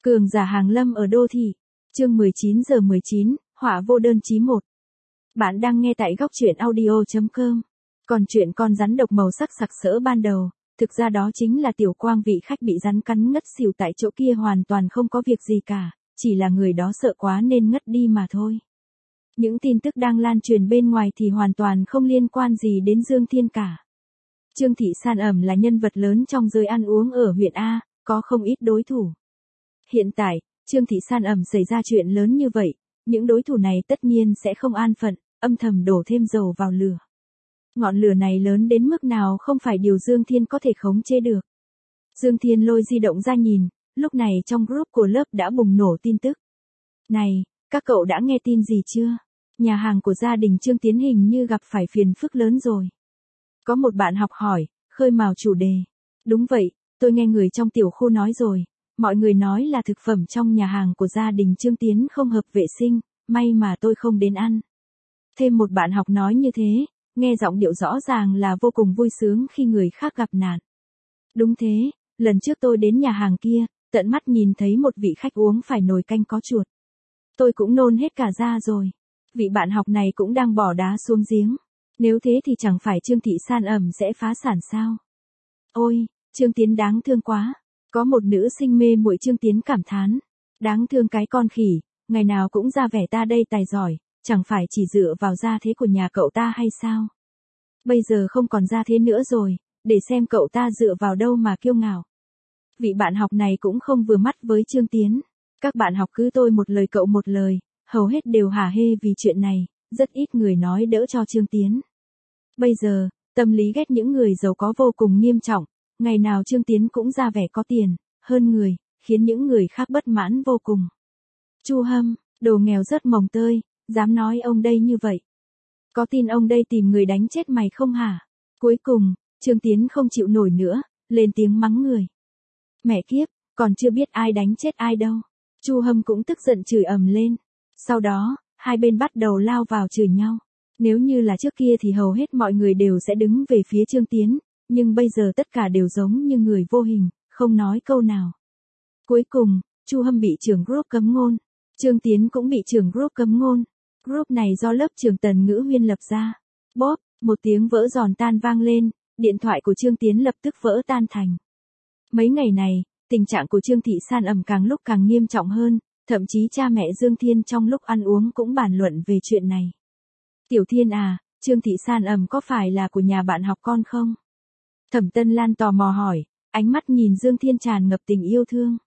Cường giả hàng lâm ở đô thị. Chương 19:19, họa vô đơn chí 1. Bạn đang nghe tại góc truyện audio.com. Còn chuyện con rắn độc màu sắc sặc sỡ ban đầu, thực ra đó chính là Tiểu Quang, vị khách bị rắn cắn ngất xỉu tại chỗ kia hoàn toàn không có việc gì cả, chỉ là người đó sợ quá nên ngất đi mà thôi. Những tin tức đang lan truyền bên ngoài thì hoàn toàn không liên quan gì đến Dương Thiên cả. Trương Thị San Ẩm là nhân vật lớn trong giới ăn uống ở huyện A, có không ít đối thủ. Hiện tại, Trương Thị San Ẩm xảy ra chuyện lớn như vậy, những đối thủ này tất nhiên sẽ không an phận, âm thầm đổ thêm dầu vào lửa. Ngọn lửa này lớn đến mức nào không phải điều Dương Thiên có thể khống chế được. Dương Thiên lôi di động ra nhìn, lúc này trong group của lớp đã bùng nổ tin tức. Này, các cậu đã nghe tin gì chưa? Nhà hàng của gia đình Trương Tiến hình như gặp phải phiền phức lớn rồi. Có một bạn học hỏi, khơi mào chủ đề. Đúng vậy, tôi nghe người trong tiểu khu nói rồi. Mọi người nói là thực phẩm trong nhà hàng của gia đình Trương Tiến không hợp vệ sinh, may mà tôi không đến ăn. Thêm một bạn học nói như thế, nghe giọng điệu rõ ràng là vô cùng vui sướng khi người khác gặp nạn. Đúng thế, lần trước tôi đến nhà hàng kia, tận mắt nhìn thấy một vị khách uống phải nồi canh có chuột. Tôi cũng nôn hết cả da rồi. Vị bạn học này cũng đang bỏ đá xuống giếng. Nếu thế thì chẳng phải Trương Thị San Ẩm sẽ phá sản sao? Ôi, Trương Tiến đáng thương quá. Có một nữ sinh mê muội Trương Tiến cảm thán. Đáng thương cái con khỉ, ngày nào cũng ra vẻ ta đây tài giỏi, chẳng phải chỉ dựa vào gia thế của nhà cậu ta hay sao? Bây giờ không còn gia thế nữa rồi, để xem cậu ta dựa vào đâu mà kiêu ngạo. Vị bạn học này cũng không vừa mắt với Trương Tiến. Các bạn học cứ tôi một lời cậu một lời, hầu hết đều hả hê vì chuyện này, rất ít người nói đỡ cho Trương Tiến. Bây giờ, tâm lý ghét những người giàu có vô cùng nghiêm trọng, ngày nào Trương Tiến cũng ra vẻ có tiền, hơn người, khiến những người khác bất mãn vô cùng. Chu Hâm, đồ nghèo rớt mồng tơi, dám nói ông đây như vậy. Có tin ông đây tìm người đánh chết mày không hả? Cuối cùng, Trương Tiến không chịu nổi nữa, lên tiếng mắng người. Mẹ kiếp, còn chưa biết ai đánh chết ai đâu. Chu Hâm cũng tức giận chửi ầm lên. Sau đó, hai bên bắt đầu lao vào chửi nhau. Nếu như là trước kia thì hầu hết mọi người đều sẽ đứng về phía Trương Tiến, nhưng bây giờ tất cả đều giống như người vô hình, không nói câu nào. Cuối cùng, Chu Hâm bị trưởng group cấm ngôn. Trương Tiến cũng bị trưởng group cấm ngôn. Group này do lớp trường Tần Ngữ Huyên lập ra. Bóp, một tiếng vỡ giòn tan vang lên, điện thoại của Trương Tiến lập tức vỡ tan thành. Mấy ngày này, tình trạng của Trương Thị San Ẩm càng lúc càng nghiêm trọng hơn, thậm chí cha mẹ Dương Thiên trong lúc ăn uống cũng bàn luận về chuyện này. Tiểu Thiên à, Trương Thị San Ẩm có phải là của nhà bạn học con không? Thẩm Tân Lan tò mò hỏi, ánh mắt nhìn Dương Thiên tràn ngập tình yêu thương.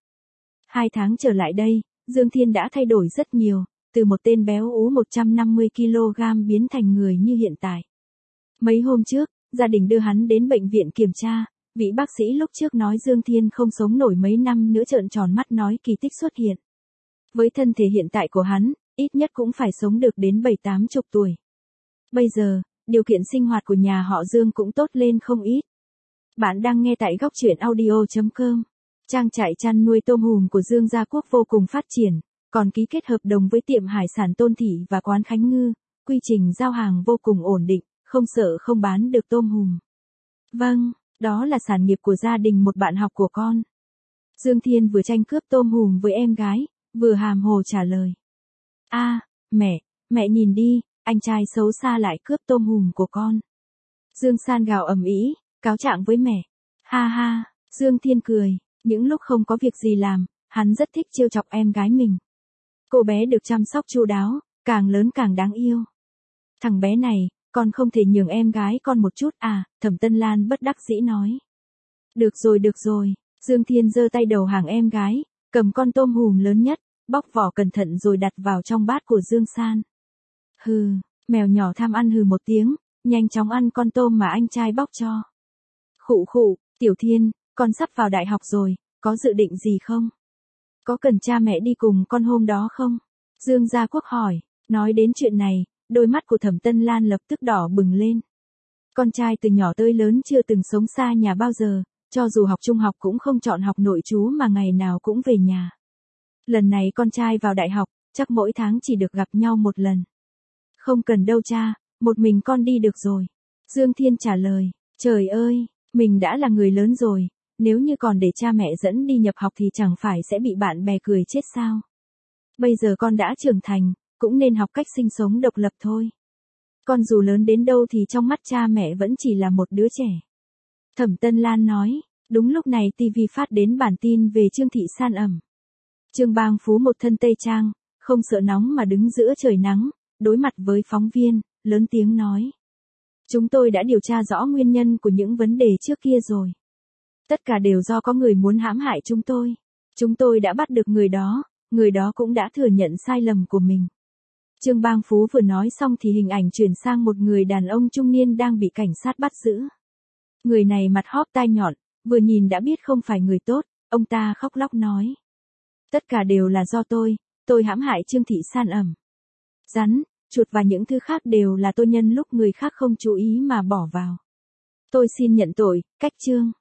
2 tháng trở lại đây, Dương Thiên đã thay đổi rất nhiều, từ một tên béo ú 150kg biến thành người như hiện tại. Mấy hôm trước, gia đình đưa hắn đến bệnh viện kiểm tra, vị bác sĩ lúc trước nói Dương Thiên không sống nổi mấy năm nữa trợn tròn mắt nói kỳ tích xuất hiện. Với thân thể hiện tại của hắn, ít nhất cũng phải sống được đến 7-80 tuổi. Bây giờ, điều kiện sinh hoạt của nhà họ Dương cũng tốt lên không ít. Bạn đang nghe tại góc truyện audio.com. Trang trại chăn nuôi tôm hùm của Dương Gia Quốc vô cùng phát triển, còn ký kết hợp đồng với tiệm hải sản Tôn Thị và quán Khánh Ngư, quy trình giao hàng vô cùng ổn định, không sợ không bán được tôm hùm. Vâng, đó là sản nghiệp của gia đình một bạn học của con. Dương Thiên vừa tranh cướp tôm hùm với em gái, vừa hàm hồ trả lời. Mẹ nhìn đi, anh trai xấu xa lại cướp tôm hùm của con. Dương San gào ầm ĩ, cáo trạng với mẹ. Ha ha, Dương Thiên cười, những lúc không có việc gì làm, hắn rất thích trêu chọc em gái mình. Cô bé được chăm sóc chu đáo, càng lớn càng đáng yêu. Thằng bé này, con không thể nhường em gái con một chút à, Thẩm Tân Lan bất đắc dĩ nói. Được rồi, Dương Thiên giơ tay đầu hàng em gái, cầm con tôm hùm lớn nhất, bóc vỏ cẩn thận rồi đặt vào trong bát của Dương San. Hừ, mèo nhỏ tham ăn hừ một tiếng, nhanh chóng ăn con tôm mà anh trai bóc cho. Khụ, Tiểu Thiên, con sắp vào đại học rồi, có dự định gì không? Có cần cha mẹ đi cùng con hôm đó không? Dương Gia Quốc hỏi, nói đến chuyện này, đôi mắt của Thẩm Tân Lan lập tức đỏ bừng lên. Con trai từ nhỏ tới lớn chưa từng sống xa nhà bao giờ, cho dù học trung học cũng không chọn học nội trú mà ngày nào cũng về nhà. Lần này con trai vào đại học, chắc mỗi tháng chỉ được gặp nhau một lần. Không cần đâu cha, một mình con đi được rồi. Dương Thiên trả lời, trời ơi, mình đã là người lớn rồi, Nếu như còn để cha mẹ dẫn đi nhập học thì chẳng phải sẽ bị bạn bè cười chết sao? Bây giờ con đã trưởng thành, cũng nên học cách sinh sống độc lập thôi. Con dù lớn đến đâu thì trong mắt cha mẹ vẫn chỉ là một đứa trẻ. Thẩm Tân Lan nói. Đúng lúc này TV phát đến bản tin về Trương Thị San ẩm. Trương Bang Phú một thân tây trang, không sợ nóng mà đứng giữa trời nắng, đối mặt với phóng viên, lớn tiếng nói. Chúng tôi đã điều tra rõ nguyên nhân của những vấn đề trước kia rồi. Tất cả đều do có người muốn hãm hại chúng tôi. Chúng tôi đã bắt được người đó cũng đã thừa nhận sai lầm của mình. Trương Bang Phú vừa nói xong thì hình ảnh chuyển sang một người đàn ông trung niên đang bị cảnh sát bắt giữ. Người này mặt hóp tai nhọn, vừa nhìn đã biết không phải người tốt, ông ta khóc lóc nói. Tất cả đều là do tôi hãm hại Trương Thị San ẩm. Rắn, chuột và những thứ khác đều là tôi nhân lúc người khác không chú ý mà bỏ vào. Tôi xin nhận tội, cách Trương.